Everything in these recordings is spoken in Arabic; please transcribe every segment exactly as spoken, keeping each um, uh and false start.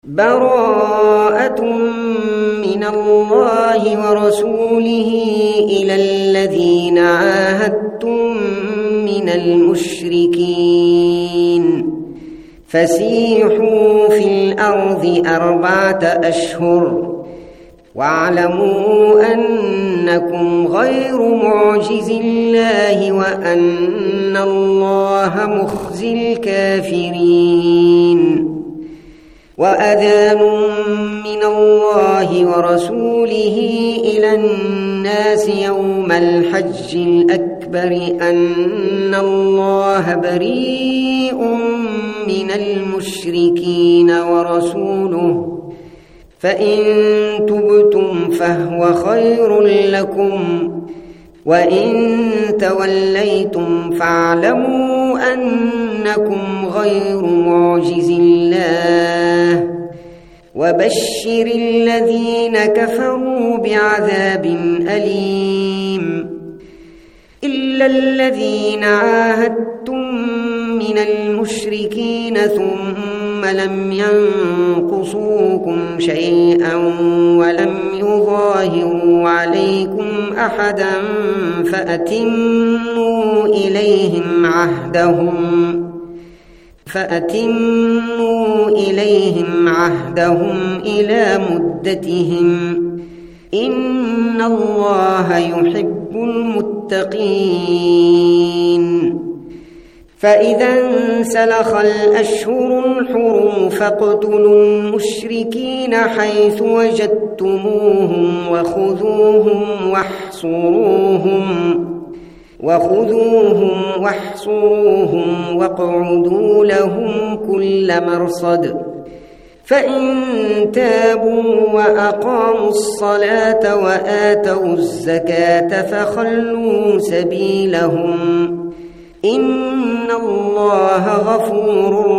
براءة من الله ورسوله إلى الذين عاهدتم من المشركين فسيحوا في الأرض أربعة أشهر واعلموا أنكم غير معجز الله وأن الله مخزي الكافرين. وأذان من الله ورسوله إلى الناس يوم الحج الأكبر أن الله بريء من المشركين ورسوله فإن تبتم فهو خير لكم وإن توليتم فاعلموا أنكم غير معجز الله وبشر الذين كفروا بعذاب أليم. إلا الذين عاهدتم من المشركين ثم لم ينقصوكم شيئا ولم يظاهروا عليكم أحدا فأتموا إليهم عهدهم فأتموا إليهم عهدهم إلى مدتهم إن الله يحب المتقين. فإذا انسلخ الأشهر الحرم فاقتلوا المشركين حيث وجدتموهم وخذوهم واحصروهم وخذوهم واحصروهم واقعدوا لهم كل مرصد فإن تابوا وأقاموا الصلاة وآتوا الزكاة فخلوا سبيلهم إن الله غفور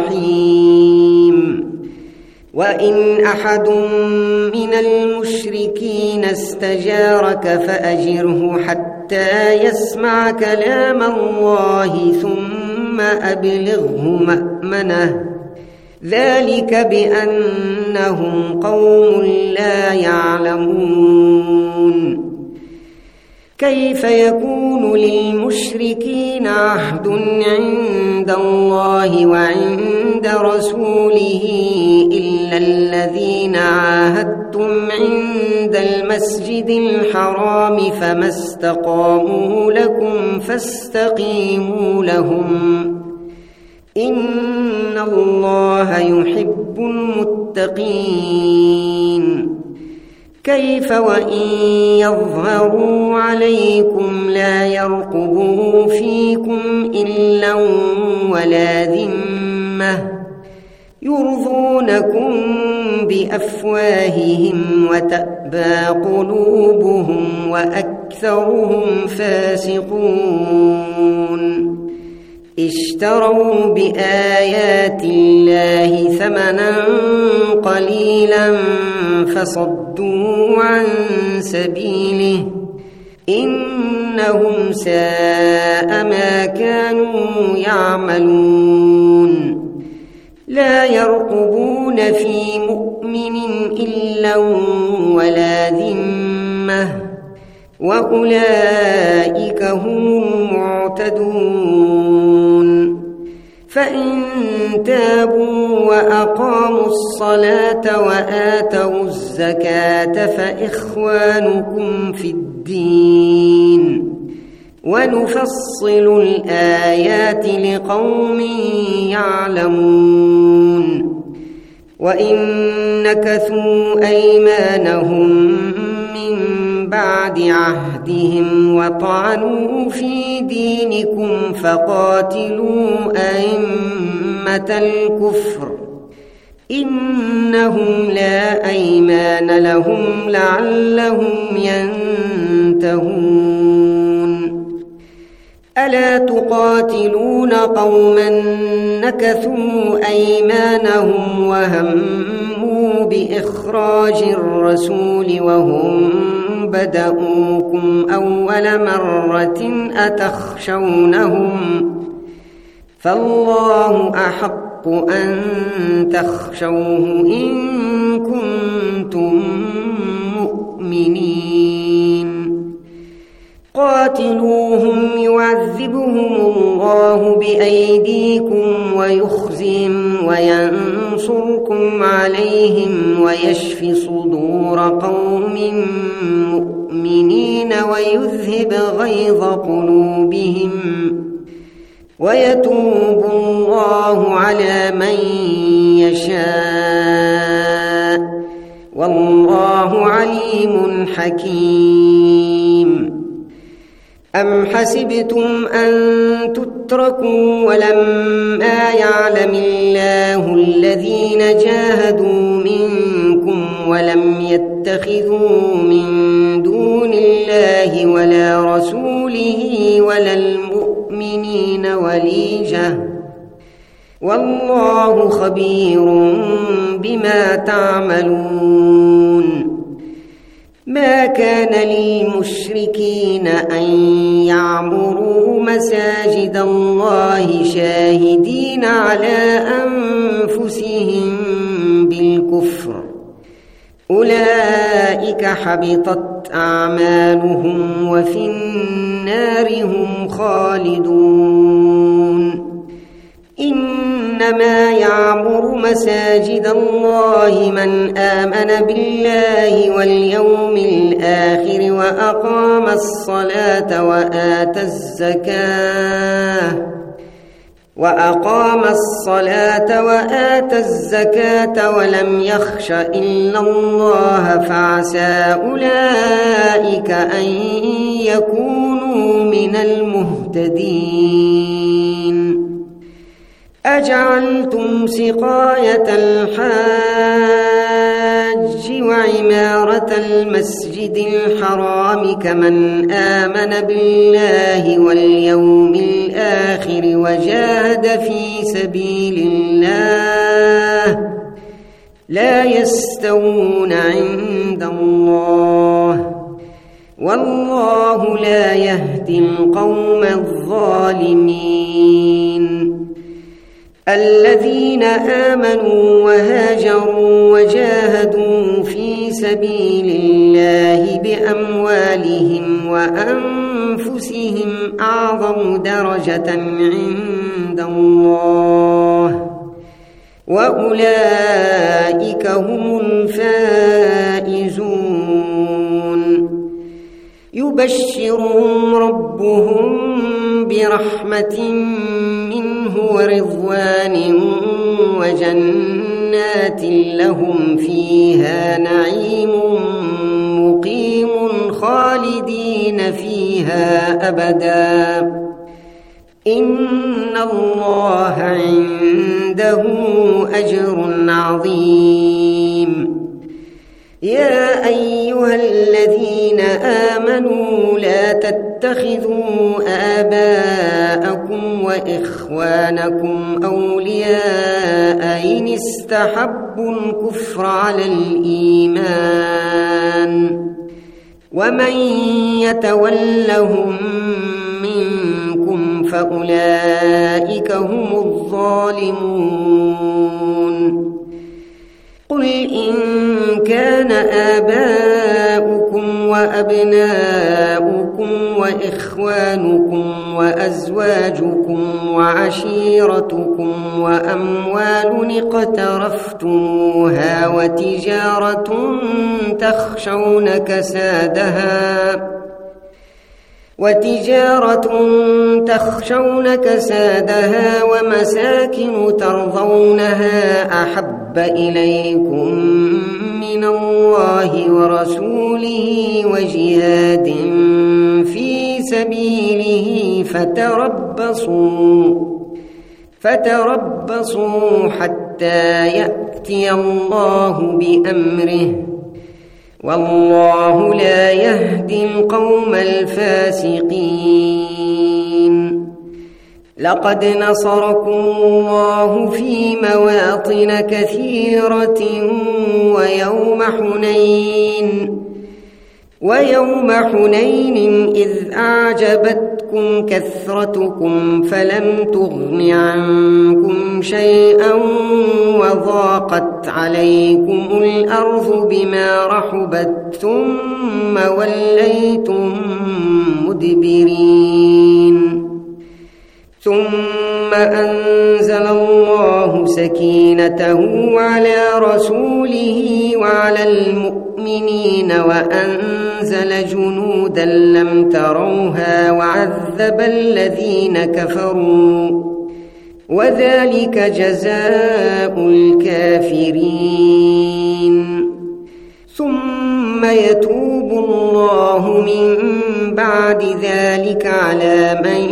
رحيم. وإن أحد من المشركين استجارك فأجره حتى يسمع كلام الله ثم أبلغه مأمنه ذلك بأنهم قوم لا يعلمون. كيف يكون للمشركين عهد عند الله وعند رسوله إلا الذين عاهدتم عند المسجد الحرام فما استقاموا لكم فاستقيموا لهم إن الله يحب المتقين. كيف وإن يظهروا عليكم لا يرقبوا فيكم إلا ولا ذمة يرضونكم بأفواههم وتأبى قلوبهم وأكثرهم فاسقون. اشتروا بآيات الله ثمنا قليلا فصدوا عن سبيله إنهم ساء ما كانوا يعملون. لا يرقبون في مؤمن إلا ولا ذمة وأولئك هم المعتدون. فإن تابوا وأقاموا الصلاة وآتوا الزكاة فإخوانكم في الدين ونفصل الآيات لقوم يعلمون. وإن نكثوا أيمانهم من بعد عهدهم وطعنوا في دينكم فقاتلوا أئمة الكفر إنهم لا أيمان لهم لعلهم ينتهون. ألا تقاتلون قوما نكثوا أيمانهم وهموا بإخراج الرسول وهم بدأوكم أول مرة أتخشونهم فالله أحق أحق أن تخشوه إن كنتم مؤمنين قاتلوهم يعذبهم الله بأيديكم ويخزهم وينصركم عليهم ويشف صدور قوم مؤمنين ويذهب غيظ قلوبهم ويتوب الله على من يشاء والله عليم حكيم أم حسبتم أن تتركوا ولما يعلم الله الذين جاهدوا منكم ولم يتخذوا من دون الله ولا رسوله ولا المؤمنين وليجة والله خبير بما تعملون ما كان للمشركين أن يعمروا مساجد الله شاهدين على أنفسهم بالكفر أولئك حبطت أعمالهم وفي النار هم خالدون إنما يعمر مساجد الله من آمن بالله واليوم الآخر وأقام الصلاة وآتى الزكاة وأقام الصلاة وآتى الزكاة ولم يخش إلا الله فعسى أولئك أن يكونوا من المهتدين أجعلتم سقاية الحاج وعمارة المسجد الحرام كمن آمن بالله واليوم الآخر وجاهد في سبيل الله لا يستوون عند الله والله لا يهدي القوم الظالمين الذين آمنوا وهاجروا وجاهدوا في سبيل الله بأموالهم وأنفسهم أعظم درجة عند الله وأولئك هم الفائزون يبشرهم ربهم برحمة منه ورضوان وجنات لهم فيها نعيم مقيم خالدين فيها أبدا إن الله عنده أجر عظيم يا أيها الذين آمنوا لا تتخذوا آباءكم وإخوانكم أولياء إن استحبوا الكفر على الإيمان ومن يتولهم منكم فأولئك هم الظالمون قل إن كان آباؤكم وأبناؤكم وإخوانكم وأزواجكم وعشيرتكم وأموال اقترفتموها وتجارة تخشون كسادها وتجارة تخشون كسادها ومساكن ترضونها أحب إليكم من الله ورسوله وجهاد في سبيله فتربصوا فتربصوا حتى يأتي الله بأمره والله لا يهدي القوم الفاسقين لقد نصركم الله في مواطن كثيرة ويوم حنين ويوم حنين إذ أعجبتكم أعجبتكم كثرتكم فلم تغن عنكم شيئا وضاقت عليكم الأرض بما رحبت ثم وليتم مدبرين ثم أنزل الله سكينته على رسوله وعلى المؤمنين وأنزل جنودا لم تروها وعذب الذين كفروا وذلك جزاء الكافرين ثم يتوب الله من بعد ذلك على من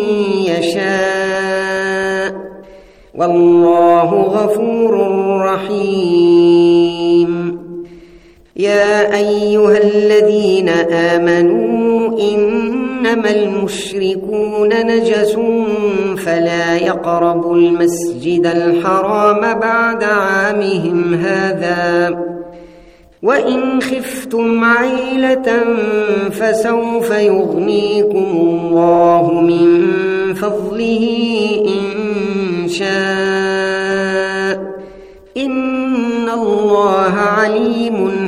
يشاء والله غفور رحيم يا أيها الذين آمنوا إنما المشركون نجس فلا يقربوا المسجد الحرام بعد عامهم هذا وإن خفتم عيلة فسوف يغنيكم الله من فضله إن شاء إن الله عليم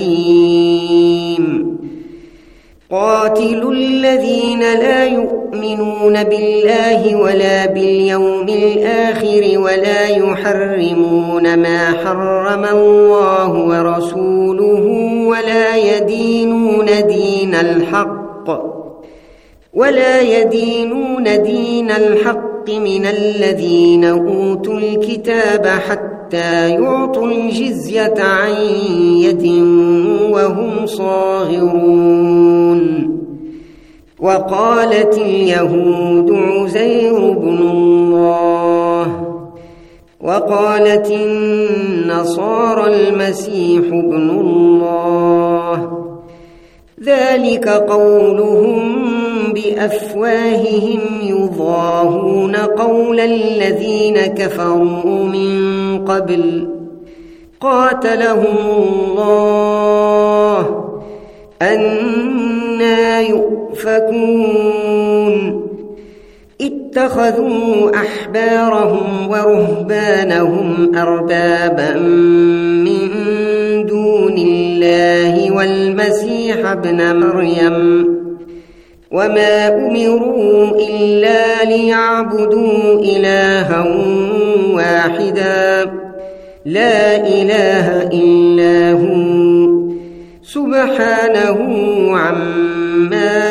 حكيم قاتلوا الذين لا يؤمنون بالله ولا باليوم الآخر ولا يحرمون ما حرم الله ورسوله ولا يدينون دين الحق ولا يدينون دين الحق من الذين أوتوا الكتاب حتى يعطوا الجزية عن يد وهم صاغرون وقالت اليهود عزير بن الله وقالت النصارى المسيح ابن الله ذلك قولهم بأفواههم يضاهون قول الذين كفروا من قبل قاتلهم الله أنى يؤفكون اتخذوا أحبارهم ورهبانهم أربابا من دون الله والمسيح ابن مريم وما أمروا إلا ليعبدوا إلها واحدا لا إله إلا هو سبحانه عما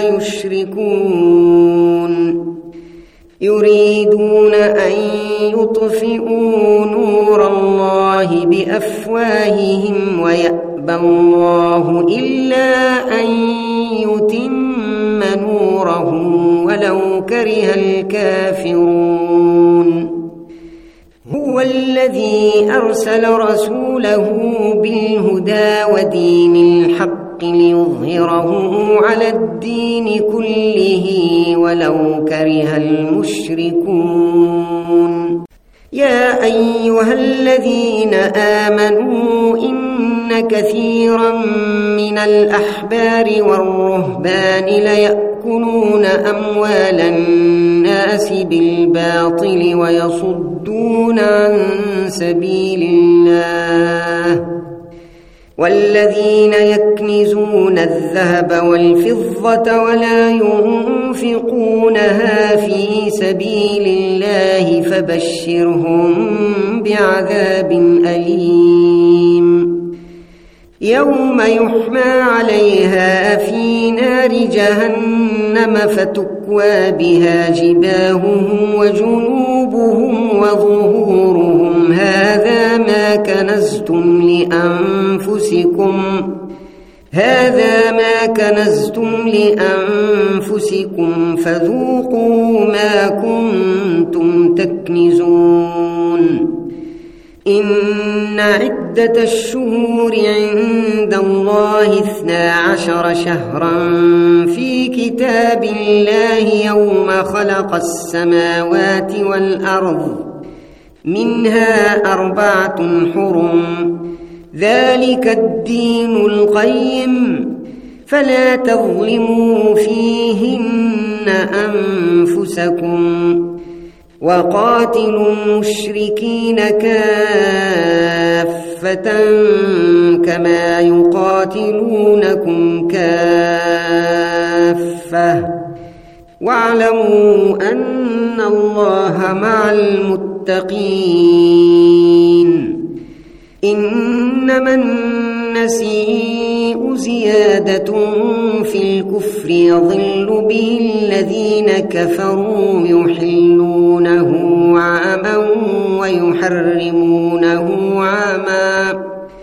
يشركون يريدون أن يطفئوا نور الله بأفواههم ويأبى الله إلا أن يتم نوره ولو كره الكافرون هو الذي أرسل رسوله بالهدى ودين الحق ليظهره على الدين كله ولو كره المشركون يا أيها الذين آمنوا إن كثيرا من الأحبار والرهبان ليأكلون أموال الناس بالباطل ويصدون عن سبيل الله والذين يكنزون الذهب والفضة ولا ينفقونها في سبيل الله فبشرهم بعذاب أليم يوم يحمى عليها في نار جهنم فتكوى بها جباههم وجنوبهم وظهورهم هذا ما كنزتم لأنفسكم هذا ما كنزتم لأنفسكم فذوقوا ما كنتم تكنزون إن عدة الشهور عند الله اثنا عشر شهرا في كتاب الله يوم خلق السماوات والأرض منها أربعة حرم ذلك الدين القيم فلا تظلموا فيهن أنفسكم وقاتلوا المشركين كافة كما يقاتلونكم كافة واعلموا أن الله مع المتقين. إنما النسيء زيادة في الكفر يضل به الذين كفروا يحلونه عاما ويحرمونه عاما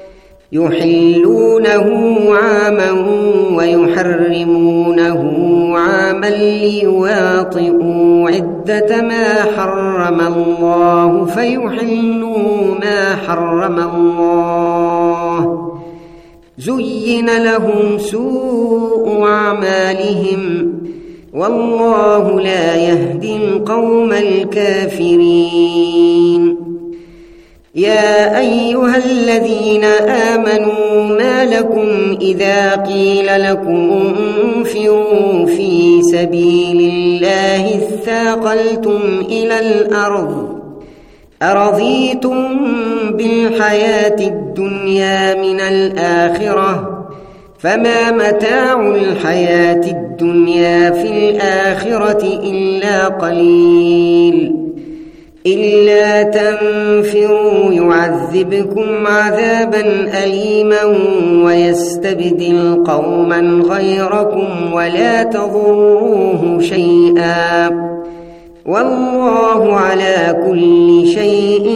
يحلونه عاما ويحرمونه عاما ليواطئوا عدة ما حرم الله فيحلوا ما حرم الله. زين لهم سوء أعمالهم والله لا يهدي القوم الكافرين. يا أيها الذين آمنوا ما لكم إذا قيل لكم انفروا في سبيل الله اثاقلتم إلى الأرض أرضيتم بالحياة الدنيا من الآخرة فما متاع الحياة الدنيا في الآخرة إلا قليل. إلا تنفروا يعذبكم عذابا أليما ويستبدل قوما غيركم ولا تضروه شيئا والله على كل شيء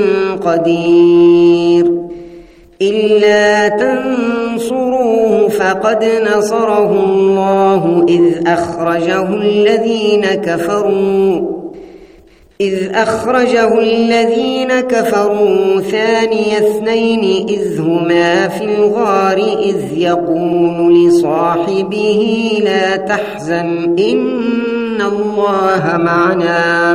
قدير. إلا تنصروه فقد نصره الله إذ أخرجه الذين كفروا إذ أخرجه الذين كفروا ثاني اثنين إذ هما في الغار إذ يقول لصاحبه لا تحزن إن الله معنا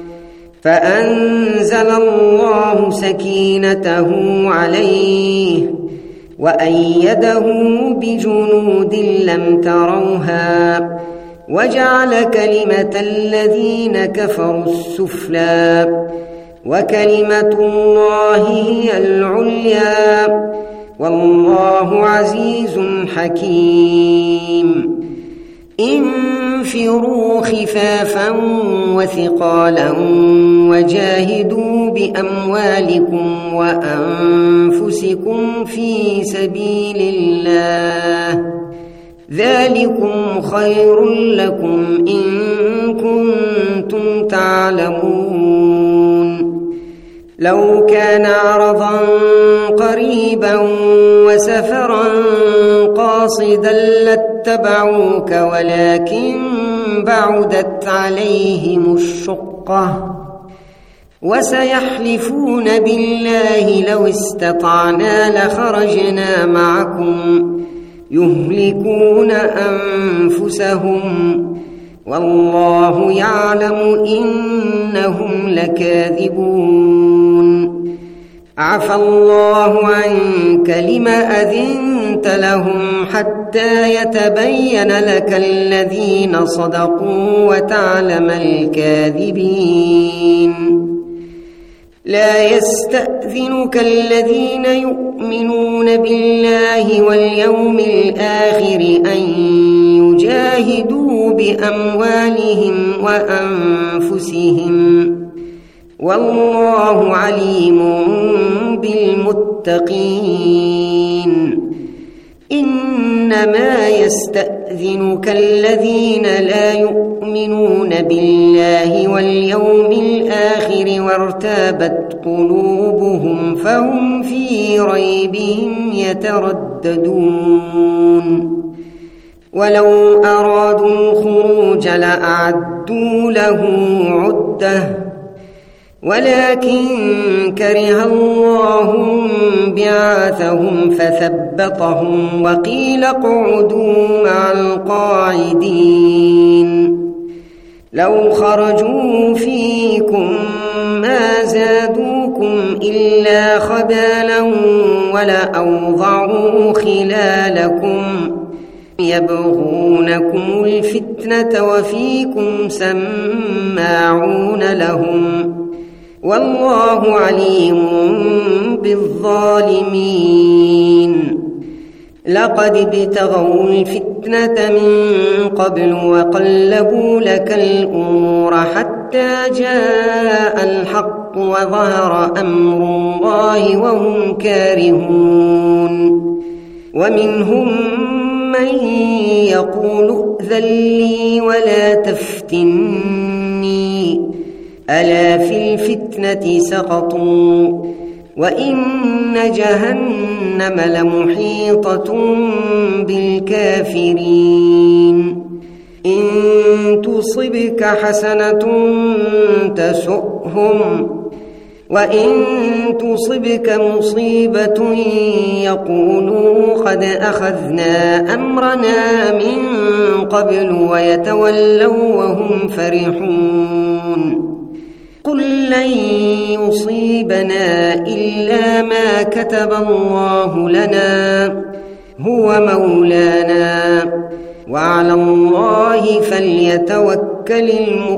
فأنزل الله سكينته عليه وأيده بجنود لم تروها وجعل كلمة الذين كفروا السفلى وكلمة الله هي العليا والله عزيز حكيم. انفروا خفافا وثقالا وجاهدوا بأموالكم وأنفسكم في سبيل الله ذلكم خير لكم إن كنتم تعلمون. لو كان عرضا قريبا وسفرا قاصدا لاتبعوك ولكن بعدت عليهم الشقة وسيحلفون بالله لو استطعنا لخرجنا معكم يهلكون أنفسهم والله يعلم إنهم لكاذبون. عفى الله عنك لما أذنت لهم حتى يتبين لك الذين صدقوا وتعلم الكاذبين. لا يستأذنك الذين يؤمنون بالله واليوم الآخر أن يجاهدوا بأموالهم وأنفسهم والله عليم بالمتقين. إنما يستأذنك الذين لا يؤمنون بالله واليوم الآخر وارتابت قلوبهم فهم في ريبهم يترددون. ولو أرادوا الخروج لأعدوا له عدة ولكن كره الله بعاثهم فثبطهم وقيل اقعدوا مع القاعدين. لو خرجوا فيكم ما زادوكم إلا خبالا ولأوضعوا خلالكم يبغونكم الفتنة وفيكم سماعون لهم والله عليم بالظالمين لقد ابتغوا الفتنة من قبل وقلبوا لك الأمور حتى جاء الحق وظهر أمر الله وهم كارهون ومنهم من يقول ائذن لي ولا تفتني ألا في الفتنة سقطوا وإن جهنم لمحيطة بالكافرين إن تصبك حسنة تسؤهم وإن تصبك مصيبة يقولوا قد أخذنا أمرنا من قبل ويتولوا وهم فرحون قل لن يصيبنا إلا ما كتب الله لنا هو مولانا وعلى الله فليتوكل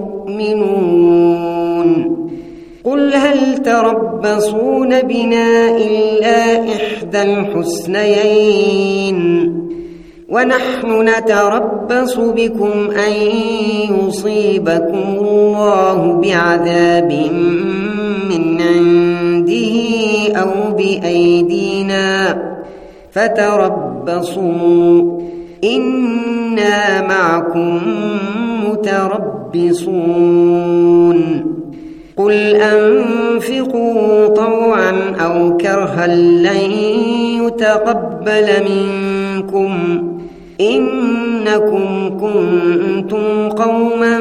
المؤمنون قل هل تربصون بنا إلا إحدى الحسنيين ونحن نتربص بكم أن يصيبكم الله بعذاب من عنده أو بأيدينا فتربصوا إنا معكم متربصون قل أنفقوا طوعا أو كرها لن يتقبل منكم إنكم كنتم قوما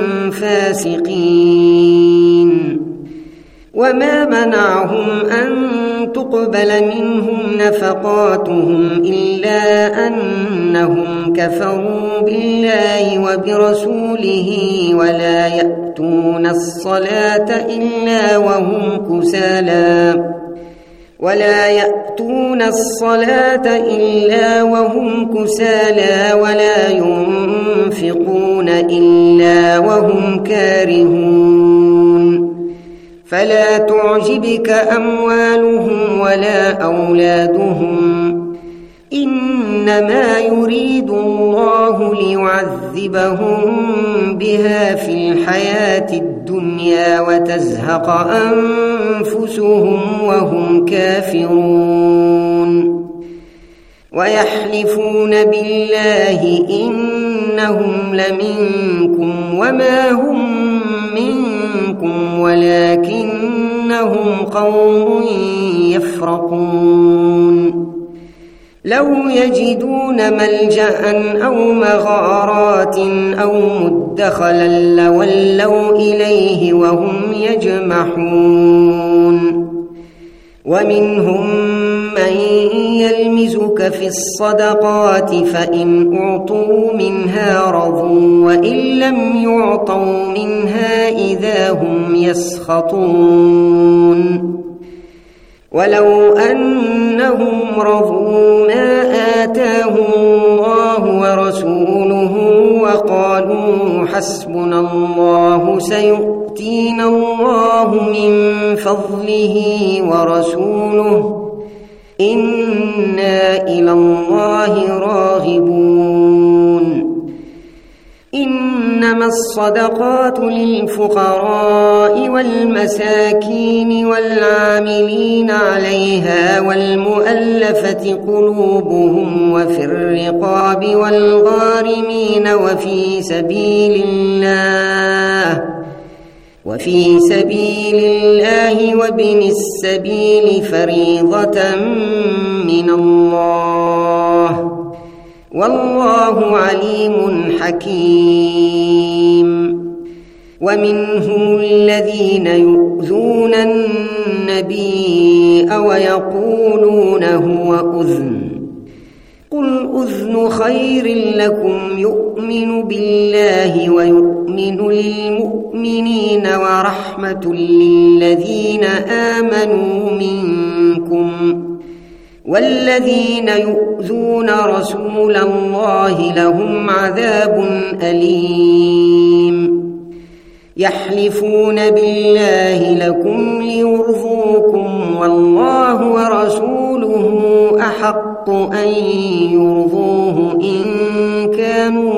فاسقين وما منعهم أن تقبل منهم نفقاتهم إلا أنهم كفروا بالله وبرسوله ولا يأتون الصلاة إلا وهم كسالى ولا يأتون الصلاة إلا وهم كسالى ولا ينفقون إلا وهم كارهون فلا تعجبك أموالهم ولا أولادهم إنما يريد الله ليعذبهم بها في الحياة الدنيا وتزهق أنفسهم وهم كافرون ويحلفون بالله إنهم لمنكم وما هم منكم ولكنهم قوم يفرقون لو يجدون ملجأ أو مغارات أو مدخلا لولوا إليه وهم يجمحون ومنهم من يلمزك في الصدقات فإن أعطوا منها رضوا وإن لم يعطوا منها إذا هم يسخطون ولو أنهم رضوا ما آتاهم الله ورسوله وقالوا حسبنا الله سيؤتينا الله من فضله ورسوله إنا إلى الله راغبون إنما الصدقات للفقراء والمساكين والعاملين عليها والمؤلفة قلوبهم وفي الرقاب والغارمين وفي سبيل الله وفي سبيل الله وابن السبيل فريضة من الله والله عليم حكيم ومنهم الذين يؤذون النبي ويقولون هو أذن قل أذن خير لكم يؤمن بالله ويؤمن للمؤمنين ورحمة للذين آمنوا منكم والذين يؤذون رسول الله لهم عذاب أليم يحلفون بالله لكم ليرضوكم والله ورسوله أحق أن يرضوه إن كانوا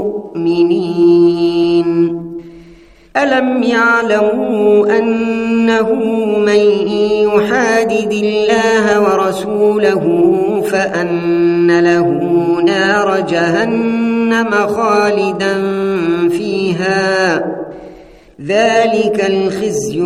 مؤمنين ألم يعلموا أنه من يحادد الله ورسوله فأن له نار جهنم خالدا فيها ذلك الخزي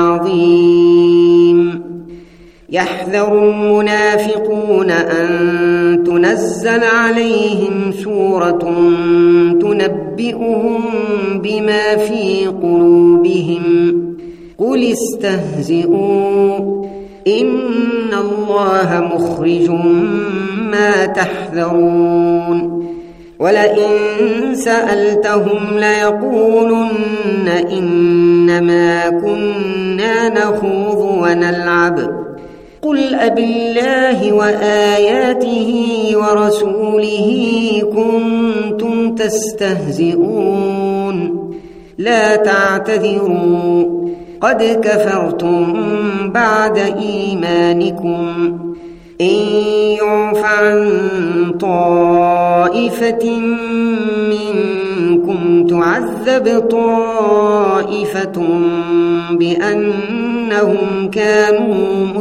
العظيم يحذر المنافقون أن تنزل عليهم سورة تنبئهم بما في قلوبهم قل استهزئوا إن الله مخرج ما تحذرون ولئن سألتهم ليقولن إنما كنا نخوض ونلعب قل أبالله وآياته ورسوله كنتم تستهزئون لا تعتذروا قد كفرتم بعد إيمانكم إن يعف عن طائفة منكم تعذب طائفة بأنهم كانوا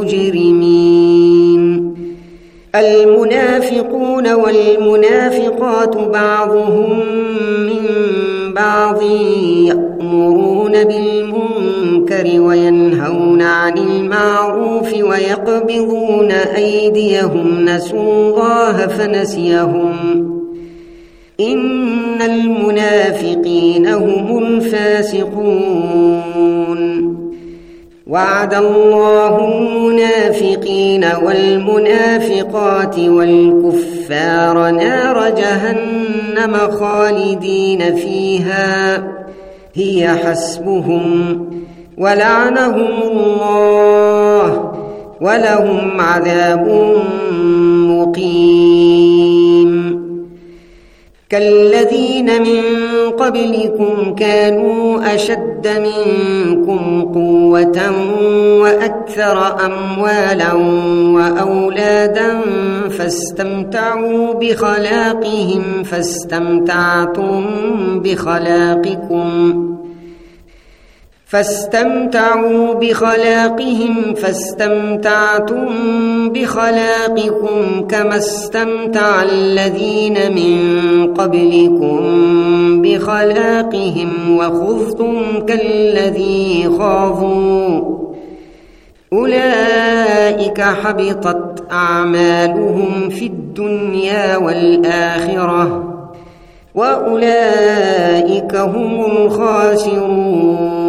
مجرمين المنافقون والمنافقات بعضهم من بعض يأمرون بالمنكر وينهون عن المعروف ويقبضون أيديهم نسوا الله فنسيهم إن المنافقين هم الفاسقون وعد الله المنافقين والمنافقات والكفار نار جهنم خالدين فيها هي حسبهم ولعنهم الله ولهم عذاب مقيم كالذين من قبلكم كانوا أشد منكم قوة وأكثر أموالا وأولادا فاستمتعوا بخلاقهم فاستمتعتم بخلاقكم فاستمتعوا بخلاقهم فاستمتعتم بخلاقكم كما استمتع الذين من قبلكم بخلاقهم وخذتم كالذي خاضوا أولئك حبطت أعمالهم في الدنيا والآخرة وأولئك هم الخاسرون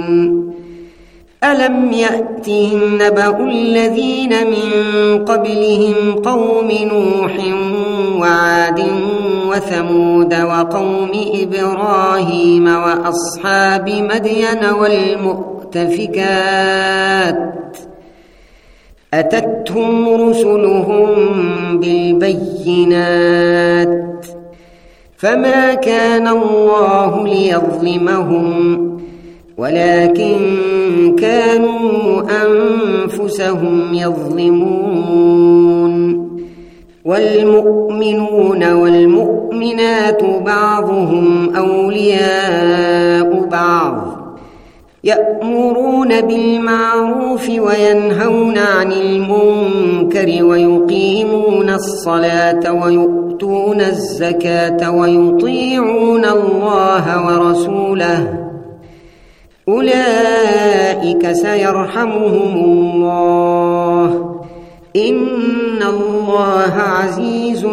ألم يأتهم نبأ الذين من قبلهم قوم نوح وعاد وثمود وقوم إبراهيم وأصحاب مدين والمؤتفكات أتتهم رسلهم بالبينات فما كان الله ليظلمهم ولكن كانوا أنفسهم يظلمون والمؤمنون والمؤمنات بعضهم أولياء بعض يأمرون بالمعروف وينهون عن المنكر ويقيمون الصلاة ويؤتون الزكاة ويطيعون الله ورسوله أولئك سيرحمهم الله إن الله عزيز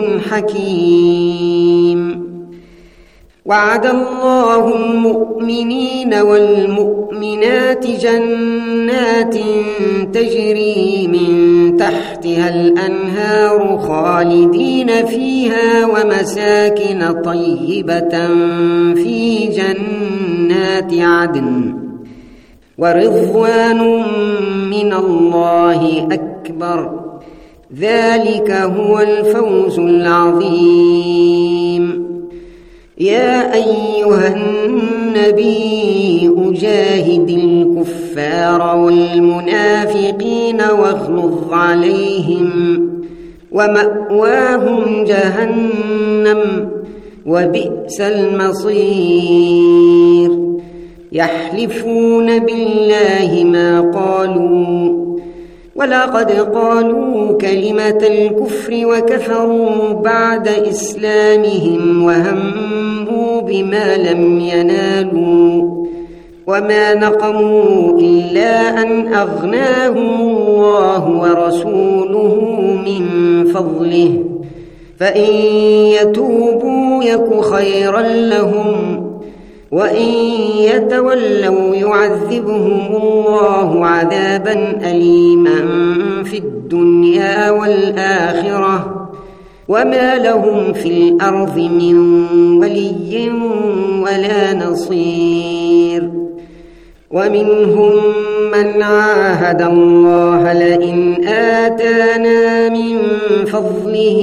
حكيم وعد الله المؤمنين والمؤمنات جنات تجري من تحتها الأنهار خالدين فيها ومساكن طيبة في جنات عدن ورضوان من الله أكبر ذلك هو الفوز العظيم. يا أيها النبي أجاهد الكفار والمنافقين واغلظ عليهم ومأواهم جهنم وبئس المصير. يحلفون بالله ما قالوا ولقد قالوا كلمة الكفر وكفروا بعد إسلامهم وهموا بما لم ينالوا وما نقموا إلا أن أغناهم الله ورسوله من فضله فإن يتوبوا يك خيرا لهم وإن يتولوا يعذبهم الله عذابا أليما في الدنيا والآخرة وما لهم في الأرض من ولي ولا نصير. ومنهم من عاهد الله لئن آتانا من فضله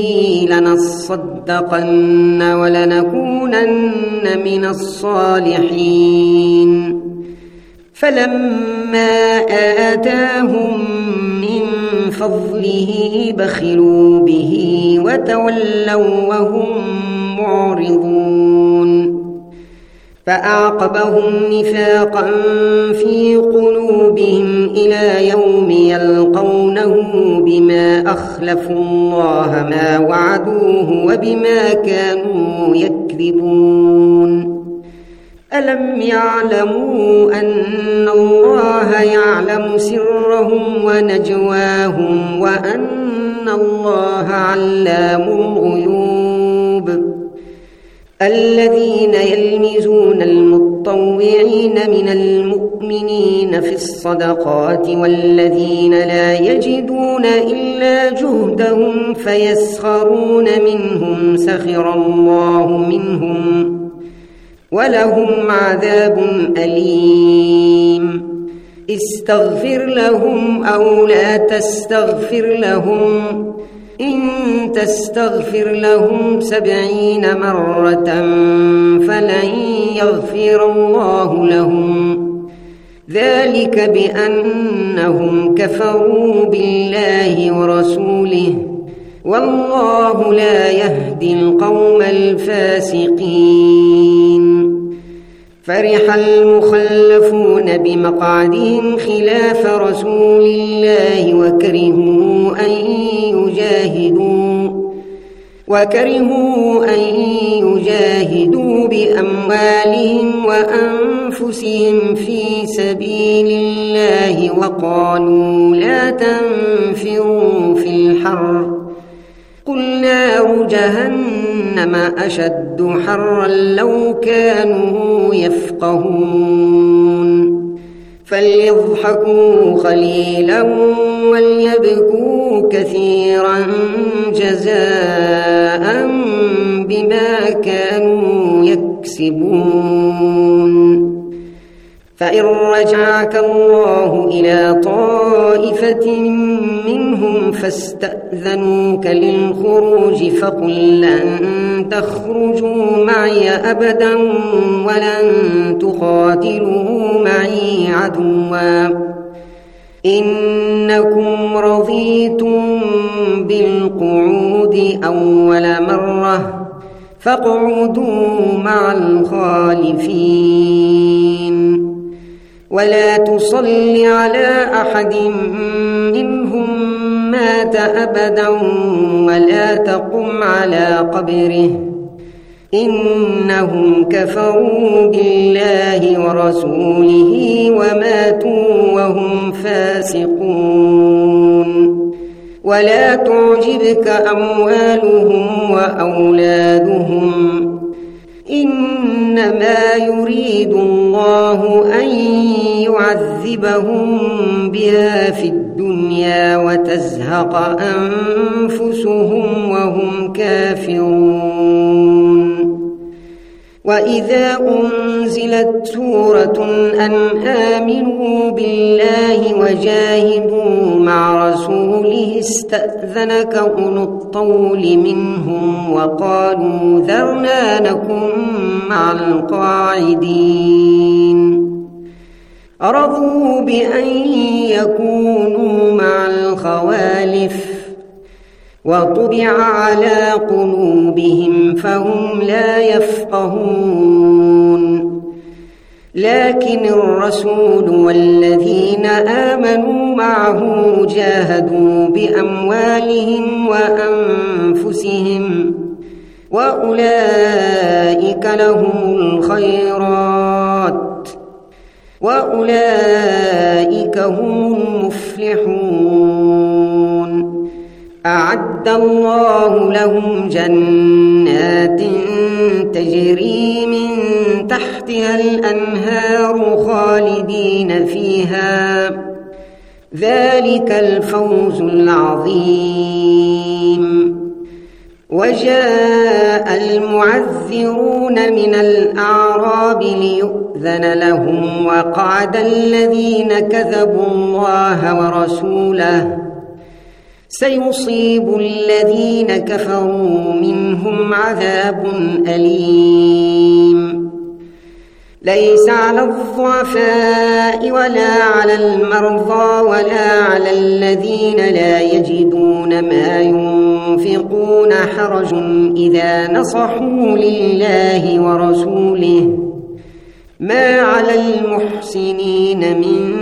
لنصدقن ولنكونن من الصالحين فلما آتاهم من فضله بخلوا به وتولوا وهم معرضون. فأعقبهم نفاقا في قلوبهم إلى يوم يلقونه بما أخلفوا الله ما وعدوه وبما كانوا يكذبون. ألم يعلموا أن الله يعلم سرهم ونجواهم وأن الله علام الغيوب. الذين يلمزون المطوعين من المؤمنين في الصدقات والذين لا يجدون إلا جهدهم فيسخرون منهم سخر الله منهم ولهم عذاب أليم. استغفر لهم أو لا تستغفر لهم إن تستغفر لهم سبعين مرة فلن يغفر الله لهم ذلك بأنهم كفروا بالله ورسوله والله لا يهدي القوم الفاسقين. فرح المخلفون بمقعدهم خلاف رسول الله وكرهوا أن يجاهدوا وكرهوا أن يجاهدوا بأموالهم وأنفسهم في سبيل الله وقالوا لا تنفروا في الحر قل نار جهنم أشد حرا لو كانوا يفقهون. فليضحكوا قليلا وليبكوا كثيرا جزاء بما كانوا يكسبون. فإن رجعك الله إلى طائفة منهم فاستأذنوك للخروج فقل لن تخرجوا معي أبدا ولن تقاتلوا معي عدوا إنكم رضيتم بالقعود أول مرة فاقعدوا مع الخالفين. ولا تصل على أحد منهم مات أبدا ولا تقم على قبره إنهم كفروا بالله ورسوله وماتوا وهم فاسقون. ولا تعجبك أموالهم وأولادهم إنما يريد الله أن يعذبهم بها في الدنيا وتزهق أنفسهم وهم كافرون. وإذا أنزلت سورة أن آمنوا بالله وجاهدوا مع رسوله استأذنك أولو الطول منهم وقالوا ذرنا نكن مع القاعدين رضوا بأن يكونوا مع الخوالف وطبع على قلوبهم فهم لا يفقهون لكن الرسول والذين آمنوا معه جاهدوا بأموالهم وأنفسهم وأولئك لهم الخيرات وأولئك هم المفلحون أعد الله لهم جنات تجري من تحتها الأنهار خالدين فيها ذلك الفوز العظيم وجاء المعذرون من الأعراب ليؤذن لهم وقعد الذين كذبوا الله ورسوله سيصيب الذين كفروا منهم عذاب أليم ليس على الضعفاء ولا على المرضى ولا على الذين لا يجدون ما ينفقون حرج إذا نصحوا لله ورسوله ما على المحسنين من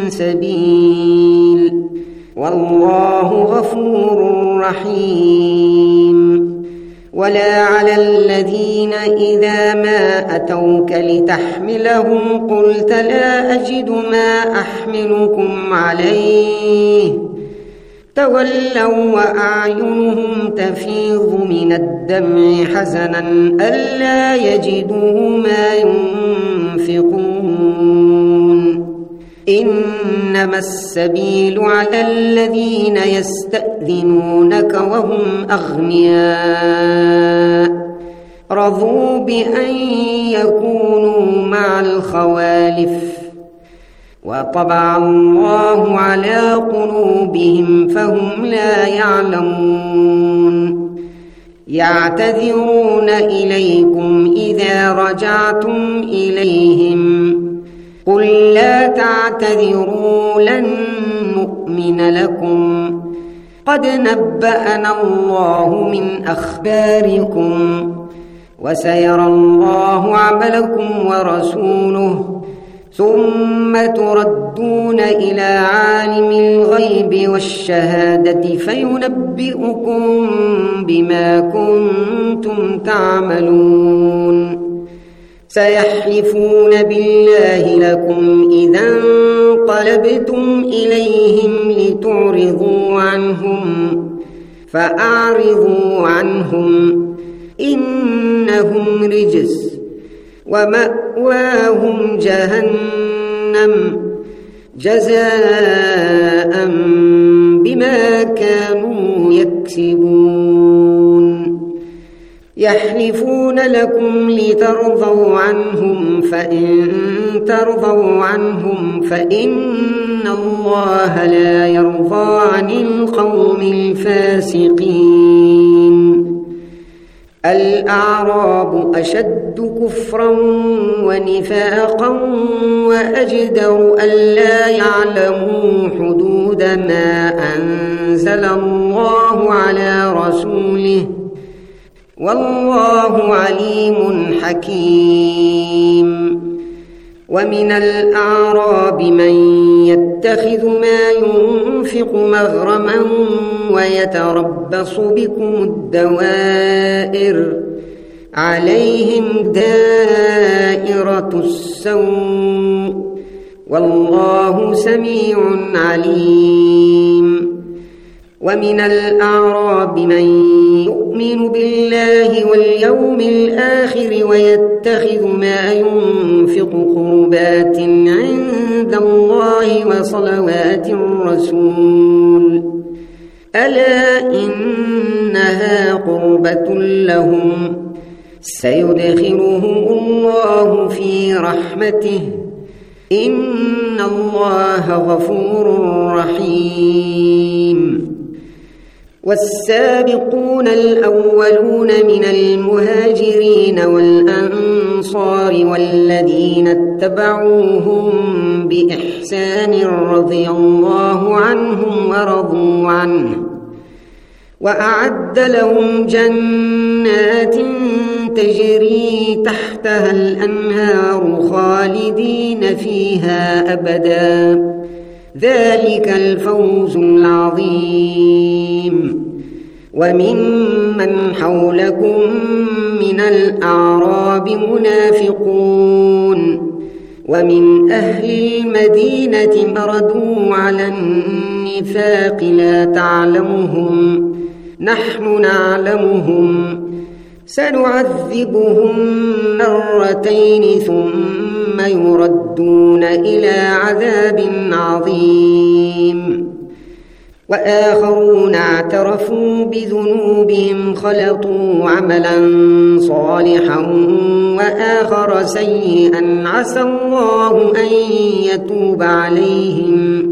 سبيل والله غفور رحيم ولا على الذين إذا ما أتوك لتحملهم قلت لا أجد ما أحملكم عليه تولوا وأعينهم تفيض من الدمع حزنا ألا يجدوا ما ينفقون إنما السبيل على الذين يستأذنونك وهم أغنياء رضوا بأن يكونوا مع الخوالف وطبع الله على قلوبهم فهم لا يعلمون يعتذرون إليكم إذا رجعتم إليهم قل لا تعتذروا لن نؤمن لكم قد نبأنا الله من أخباركم وسيرى الله عملكم ورسوله ثم تردون إلى عالم الغيب والشهادة فينبئكم بما كنتم تعملون سيحلفون بالله لكم إذا انقلبتم إليهم لتعرضوا عنهم فأعرضوا عنهم إنهم رجس ومأواهم جهنم جزاء بما كانوا يكسبون يحلفون لكم لترضوا عنهم فإن ترضوا عنهم فإن الله لا يرضى عن القوم الفاسقين الأعراب أشد كفرا ونفاقا وأجدر ألا يعلموا حدود ما أنزل الله على رسوله والله عليم حكيم ومن الأعراب من يتخذ ما ينفق مغرما ويتربص بكم الدوائر عليهم دائرة السوء والله سميع عليم ومن الأعراب من يؤمن بالله واليوم الآخر ويتخذ ما ينفق قربات عند الله وصلوات الرسول ألا إنها قربة لهم سيدخلهم الله في رحمته إن الله غفور رحيم والسابقون الأولون من المهاجرين والأنصار والذين اتبعوهم بإحسان رضي الله عنهم ورضوا عنه وأعد لهم جنات تجري تحتها الأنهار خالدين فيها أبدا ذلك الفوز العظيم وممن حولكم من الأعراب منافقون ومن أهل المدينة مردوا على النفاق لا تعلمهم نحن نعلمهم سنعذبهم مرتين ثم يردون إلى عذاب عظيم وآخرون اعترفوا بذنوبهم خلطوا عملا صالحا وآخر سيئا عسى الله أن يتوب عليهم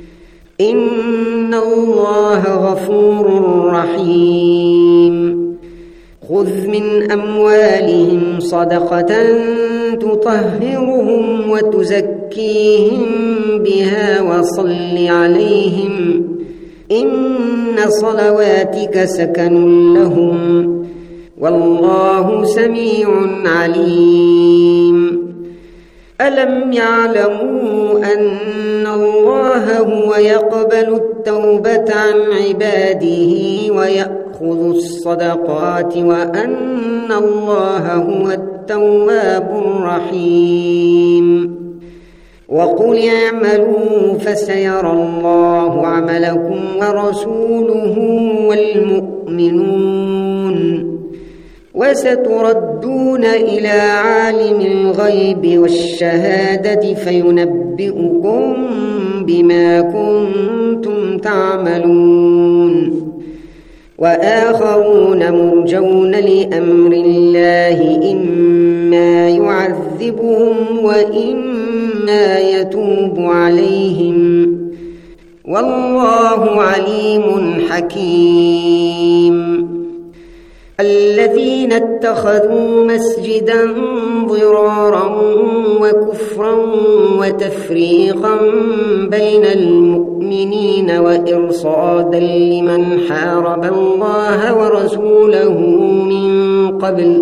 إن الله غفور رحيم خذ من أموالهم صدقة تطهرهم وتزكيهم بها وصل عليهم إن صلواتك سكن لهم والله سميع عليم ألم يعلموا أن الله هو يقبل التوبة عن عباده ويأخذ الصدقات وأن الله هو التواب الرحيم وقل اعملوا فسيرى الله عملكم ورسوله والمؤمنون وستردون إلى عالم الغيب والشهادة فينبئكم بما كنتم تعملون وآخرون مرجون لأمر الله إما يعذبهم وإما يتوب عليهم والله عليم حكيم الذين اتخذوا مسجدا ضرارا وكفرا وتفريقا بين المؤمنين وإرصادا لمن حارب الله ورسوله من قبل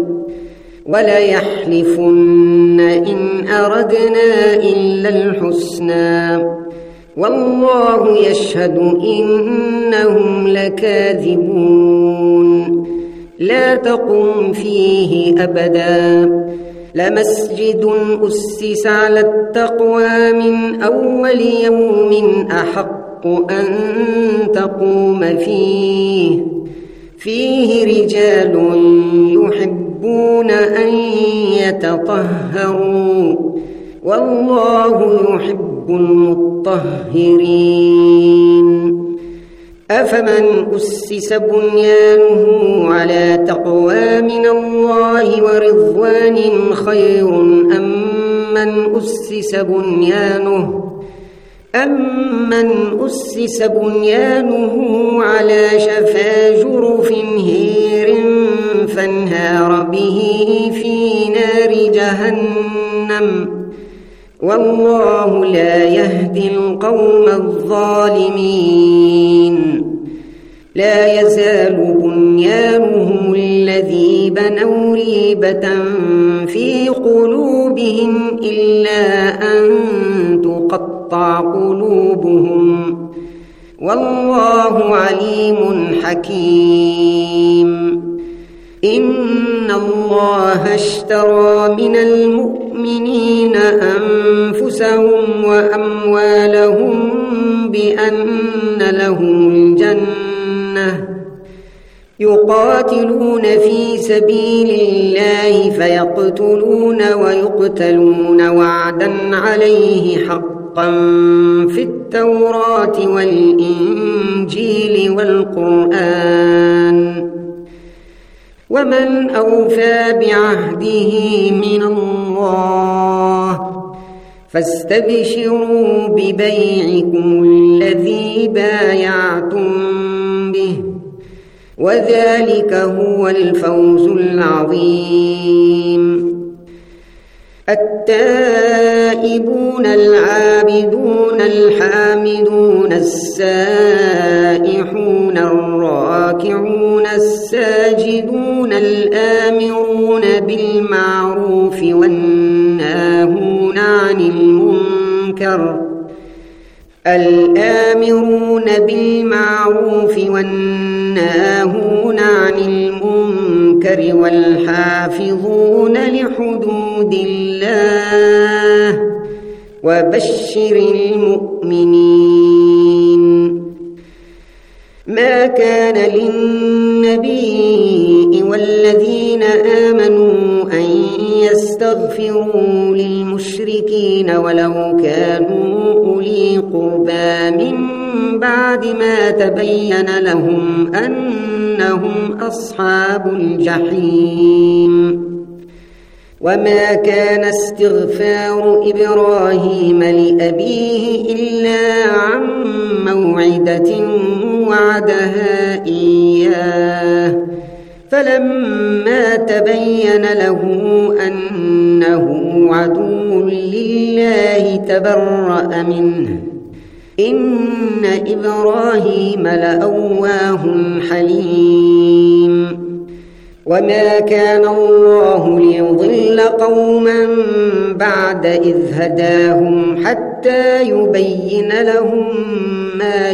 وليحلفن إن أردنا إلا الحسنى والله يشهد إنهم لكاذبون لا تقم فيه أبدا لمسجد أسس على التقوى من أول يوم أحق أن تقوم فيه فيه رجال يحبون أن يتطهروا والله يحب المطهرين أفمن أسس بنيانه على تقوى من الله ورضوان خير أم من أسس بنيانه أمن أسس بنيانه على شفا جرف هير فانهار به في نار جهنم والله لا يهدي القوم الظالمين لا يزال بنيانهم الذي بنوا ريبة في قلوبهم إلا أن تقطع قلوبهم والله عليم حكيم إن الله اشترى من المؤمنين أنفسهم وأموالهم بأن لهم الجنة يقاتلون في سبيل الله فيقتلون ويقتلون وعدا عليه حقا في التوراة والإنجيل والقرآن ومن ومن أوفى بعهده من الله فاستبشروا ببيعكم الذي بايعتم به وذلك هو الفوز العظيم. التائبون العابدون الحامدون السائحون الراكعون الساجدون الآمرون بالمعروف والناهون عن المنكر الآمرون بالمعروف والناهون عن المنكر والحافظون لحدود الله وبشر المؤمنين. ما كان للنبي والذين آمنوا أن يستغفروا للمشركين ولو كانوا أولي قربى من بعد ما تبين لهم أنهم أصحاب الجحيم. وما كان استغفار إبراهيم لأبيه إلا عن موعدة وعدها إياه فلما تبين له أنه عدو لله تبرأ منه إن إبراهيم لأواه حليم. وما كان الله ليضل قوما بعد إذ هداهم حتى يبين لهم ما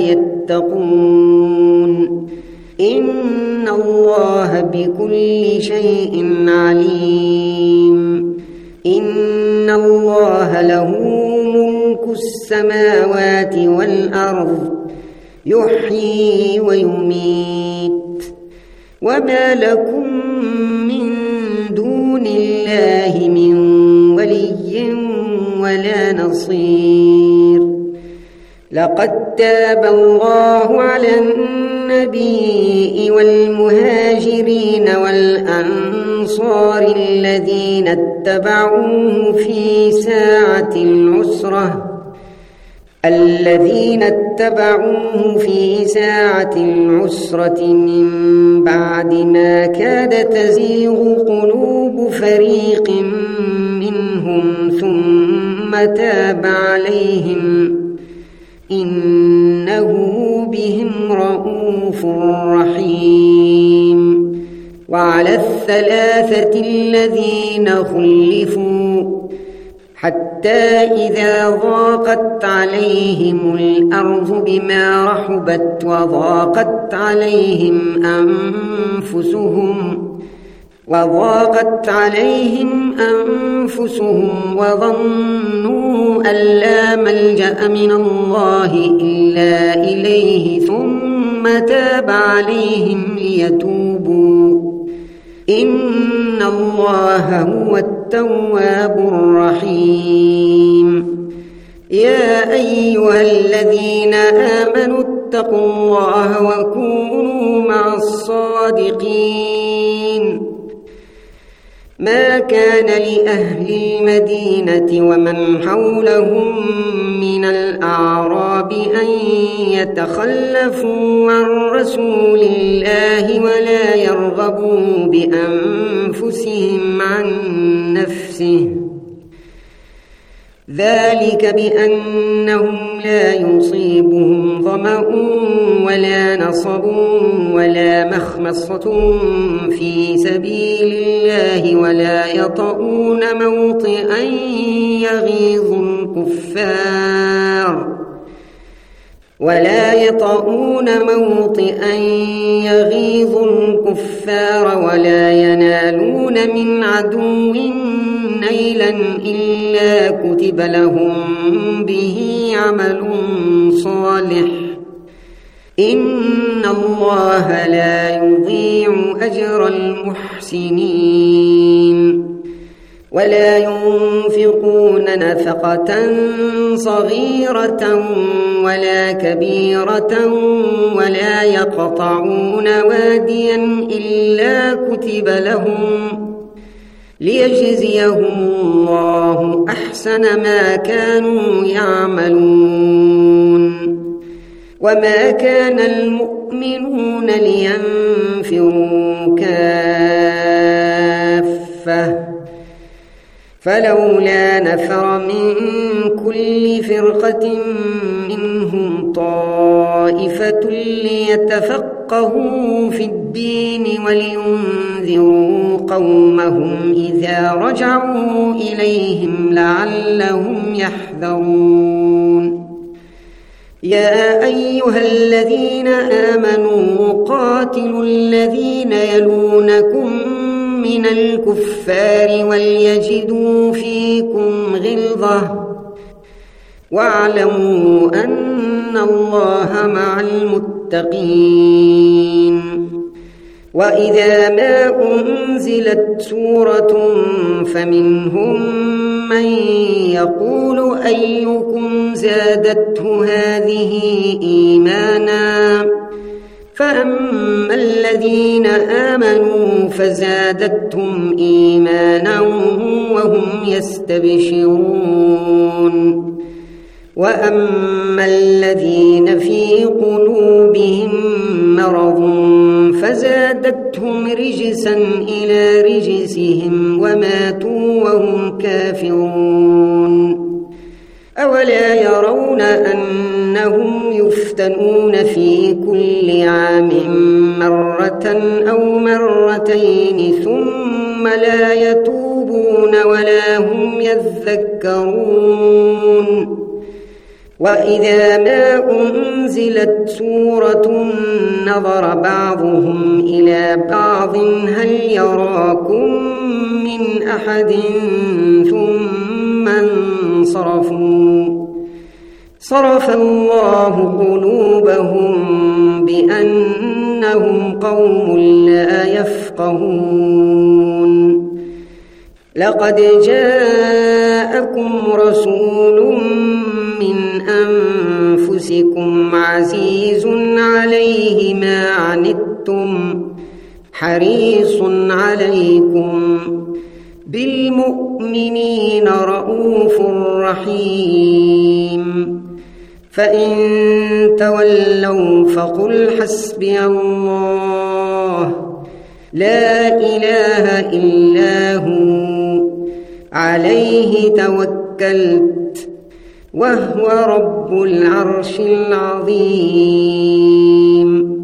يتقون إن الله بكل شيء عليم. إن الله له ملك السماوات والأرض يحيي ويميت وما لكم من دون الله من ولي ولا نصير. لقد تاب الله على النبي والمهاجرين والأنصار الذين اتبعوه في ساعة العسرة الذين اتبعوه في ساعة العسرة من بعد ما كاد تزيغ قلوب فريق منهم ثم تاب عليهم إنه بهم رءوف رحيم. وعلى الثلاثة الذين خلفوا حتى إذا ضاقت عليهم الأرض بما رحبت وضاقت عليهم أنفسهم وضاقت عليهم أنفسهم وظنوا أن لا ملجأ من الله إلا إليه ثم تاب عليهم ليتوبوا إن الله هو التواب الرحيم. يا أيها الذين آمنوا اتقوا الله وكونوا مع الصادقين. ما كان لأهل المدينة ومن حولهم من الأعراب أن يتخلفوا عن رسول الله ولا يرغبوا بأنفسهم عن نفسه ذلك بأنهم لا يصيبهم ظمأ ولا نصب ولا مخمصة في سبيل الله ولا يطؤون موطئا يغيظ الكفار ولا يطؤون موطئا يغيظ الكفار ولا ينالون من عدو نيلا إلا كتب لهم به عمل صالح إن الله لا يضيع أجر المحسنين. ولا ينفقون نفقة صغيرة ولا كبيرة ولا يقتلون يقطعون واديا إلا كتب لهم ليجزيهم الله أحسن ما كانوا يعملون. وما كان المؤمنون لينفروا كافة فلولا نفر من كل فرقة منهم طائفة ليتفقهوا في الدين ولينذروا قومهم إذا رجعوا إليهم لعلهم يحذرون. يا أيها الذين آمنوا قاتلوا الذين يلونكم من الكفار وليجدوا فيكم غلظة واعلموا أن الله مع المتقين. وإذا ما أنزلت سورة فمنهم من يقول أيكم زادته هذه إيمانا فأما الذين آمنوا فزادتهم إيمانا وهم يستبشرون. وأما الذين في قلوبهم مرض فزادتهم رجسا إلى رجسهم وماتوا وهم كافرون. أولا يرون أنهم يفتنون في كل عام مرة أو مرتين ثم لا يتوبون ولا هم يذكرون. وإذا ما أنزلت سورة نظر بعضهم إلى بعض هل يراكم من أحد ثم انصرفوا صرف الله قلوبهم بأنهم قوم لا يفقهون. لقد جاءكم رسول من أنفسكم عزيز عليه ما عنتم حريص عليكم بالمؤمنين رؤوف رحيم. فإن تولوا فقل حسبي الله لا إله إلا هو عليه توكلت وهو رب العرش العظيم.